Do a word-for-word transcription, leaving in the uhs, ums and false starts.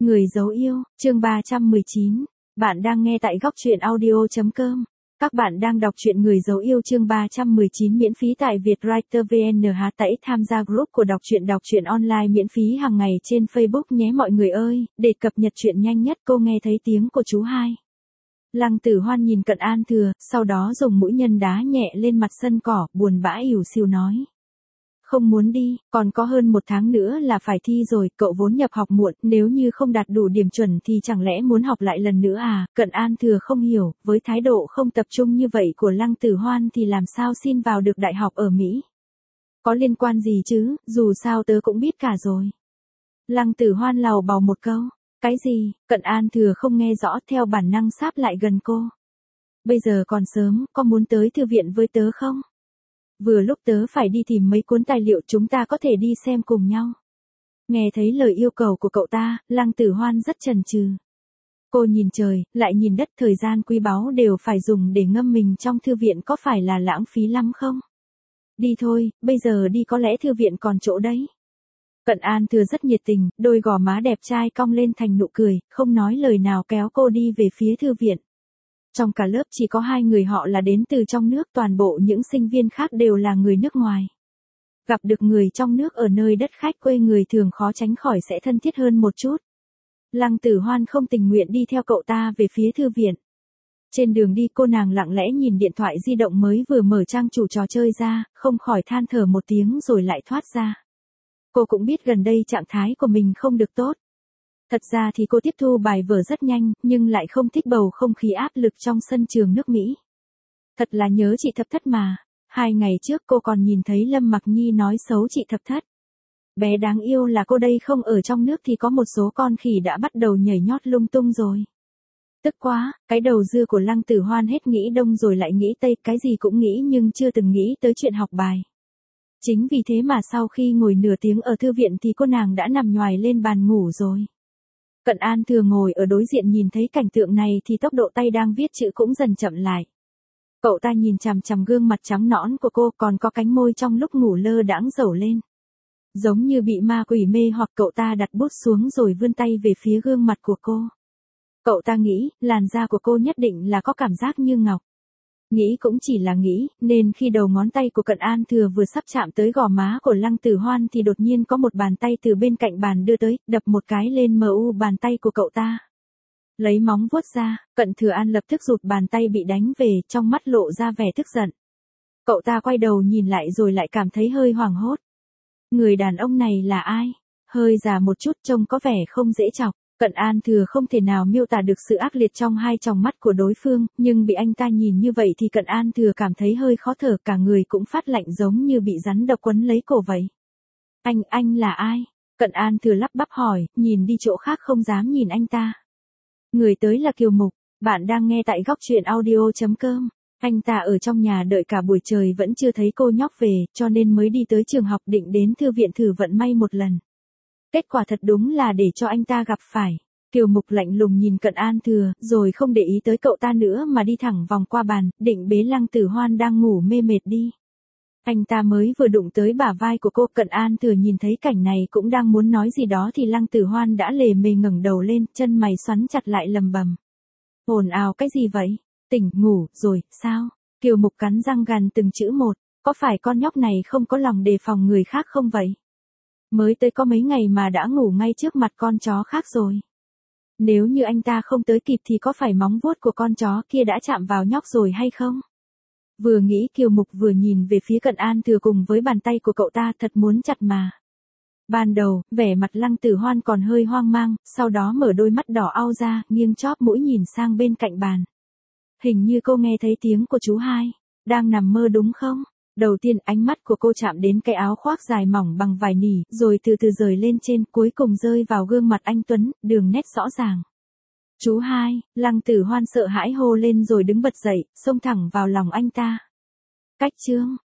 Người dấu yêu, chương ba trăm mười chín. Bạn đang nghe tại góc truyện audio chấm com. Các bạn đang đọc truyện Người dấu yêu chương ba trăm mười chín miễn phí tại Vietwriter vê en hát tẩy tham gia group của đọc truyện đọc truyện online miễn phí hàng ngày trên Facebook nhé mọi người ơi, để cập nhật truyện nhanh nhất cô nghe thấy tiếng của chú hai. Lăng Tử Hoan nhìn Cận An Thừa, sau đó dùng mũi nhân đá nhẹ lên mặt sân cỏ, buồn bã ỉu xìu nói. Không muốn đi, còn có hơn một tháng nữa là phải thi rồi, cậu vốn nhập học muộn, nếu như không đạt đủ điểm chuẩn thì chẳng lẽ muốn học lại lần nữa à? Cận An Thừa không hiểu, với thái độ không tập trung như vậy của Lăng Tử Hoan thì làm sao xin vào được đại học ở Mỹ? Có liên quan gì chứ, dù sao tớ cũng biết cả rồi. Lăng Tử Hoan lầu bầu một câu, cái gì? Cận An Thừa không nghe rõ, theo bản năng sáp lại gần cô. Bây giờ còn sớm, có muốn tới thư viện với tớ không? Vừa lúc tớ phải đi tìm mấy cuốn tài liệu, chúng ta có thể đi xem cùng nhau. Nghe thấy lời yêu cầu của cậu ta, Lăng Tử Hoan rất chần chừ. Cô nhìn trời, lại nhìn đất, thời gian quý báu đều phải dùng để ngâm mình trong thư viện, có phải là lãng phí lắm không? Đi thôi, bây giờ đi, có lẽ thư viện còn chỗ đấy. Cận An Thừa rất nhiệt tình, đôi gò má đẹp trai cong lên thành nụ cười, không nói lời nào kéo cô đi về phía thư viện. Trong cả lớp chỉ có hai người họ là đến từ trong nước, toàn bộ những sinh viên khác đều là người nước ngoài. Gặp được người trong nước ở nơi đất khách quê người thường khó tránh khỏi sẽ thân thiết hơn một chút. Lăng Tử Hoan không tình nguyện đi theo cậu ta về phía thư viện. Trên đường đi cô nàng lặng lẽ nhìn điện thoại di động mới vừa mở trang chủ trò chơi ra, không khỏi than thở một tiếng rồi lại thoát ra. Cô cũng biết gần đây trạng thái của mình không được tốt. Thật ra thì cô tiếp thu bài vở rất nhanh, nhưng lại không thích bầu không khí áp lực trong sân trường nước Mỹ. Thật là nhớ chị Thập Thất mà. Hai ngày trước cô còn nhìn thấy Lâm Mặc Nhi nói xấu chị Thập Thất. Bé đáng yêu là cô đây không ở trong nước thì có một số con khỉ đã bắt đầu nhảy nhót lung tung rồi. Tức quá, cái đầu dưa của Lăng Tử Hoan hết nghĩ đông rồi lại nghĩ tây, cái gì cũng nghĩ nhưng chưa từng nghĩ tới chuyện học bài. Chính vì thế mà sau khi ngồi nửa tiếng ở thư viện thì cô nàng đã nằm nhoài lên bàn ngủ rồi. Cận An Thừa ngồi ở đối diện nhìn thấy cảnh tượng này thì tốc độ tay đang viết chữ cũng dần chậm lại. Cậu ta nhìn chằm chằm gương mặt trắng nõn của cô, còn có cánh môi trong lúc ngủ lơ đãng dẩu lên. Giống như bị ma quỷ mê hoặc, cậu ta đặt bút xuống rồi vươn tay về phía gương mặt của cô. Cậu ta nghĩ, làn da của cô nhất định là có cảm giác như ngọc. Nghĩ cũng chỉ là nghĩ, nên khi đầu ngón tay của Cận An Thừa vừa sắp chạm tới gò má của Lăng Tử Hoan thì đột nhiên có một bàn tay từ bên cạnh bàn đưa tới, đập một cái lên mu bàn tay của cậu ta. Lấy móng vuốt ra, Cận Thừa An lập tức rụt bàn tay bị đánh về, trong mắt lộ ra vẻ tức giận. Cậu ta quay đầu nhìn lại rồi lại cảm thấy hơi hoảng hốt. Người đàn ông này là ai? Hơi già một chút, trông có vẻ không dễ chọc. Cận An Thừa không thể nào miêu tả được sự ác liệt trong hai tròng mắt của đối phương, nhưng bị anh ta nhìn như vậy thì Cận An Thừa cảm thấy hơi khó thở, cả người cũng phát lạnh giống như bị rắn độc quấn lấy cổ vậy. Anh, anh là ai? Cận An Thừa lắp bắp hỏi, nhìn đi chỗ khác không dám nhìn anh ta. Người tới là Kiều Mục, bạn đang nghe tại góc truyện audio chấm com. Anh ta ở trong nhà đợi cả buổi trời vẫn chưa thấy cô nhóc về, cho nên mới đi tới trường học định đến thư viện thử vận may một lần. Kết quả thật đúng là để cho anh ta gặp phải. Kiều Mục lạnh lùng nhìn Cận An Thừa, rồi không để ý tới cậu ta nữa mà đi thẳng vòng qua bàn, định bế Lăng Tử Hoan đang ngủ mê mệt đi. Anh ta mới vừa đụng tới bả vai của cô, Cận An Thừa nhìn thấy cảnh này cũng đang muốn nói gì đó thì Lăng Tử Hoan đã lề mề ngẩng đầu lên, chân mày xoắn chặt lại lầm bầm. Ồn ào cái gì vậy? Tỉnh ngủ rồi, sao? Kiều Mục cắn răng gằn từng chữ một, có phải con nhóc này không có lòng đề phòng người khác không vậy? Mới tới có mấy ngày mà đã ngủ ngay trước mặt con chó khác rồi. Nếu như anh ta không tới kịp thì có phải móng vuốt của con chó kia đã chạm vào nhóc rồi hay không? Vừa nghĩ Kiều Mục vừa nhìn về phía Cận An Thừa cùng với bàn tay của cậu ta, thật muốn chặt mà. Ban đầu, vẻ mặt Lăng Tử Hoan còn hơi hoang mang, sau đó mở đôi mắt đỏ au ra, nghiêng chóp mũi nhìn sang bên cạnh bàn. Hình như cô nghe thấy tiếng của chú hai. Đang nằm mơ đúng không? Đầu tiên ánh mắt của cô chạm đến cái áo khoác dài mỏng bằng vải nỉ, rồi từ từ rời lên trên, cuối cùng rơi vào gương mặt anh Tuấn, đường nét rõ ràng. Chú hai, Lăng Tử Hoan sợ hãi hô lên rồi đứng bật dậy, xông thẳng vào lòng anh ta. Cách chương,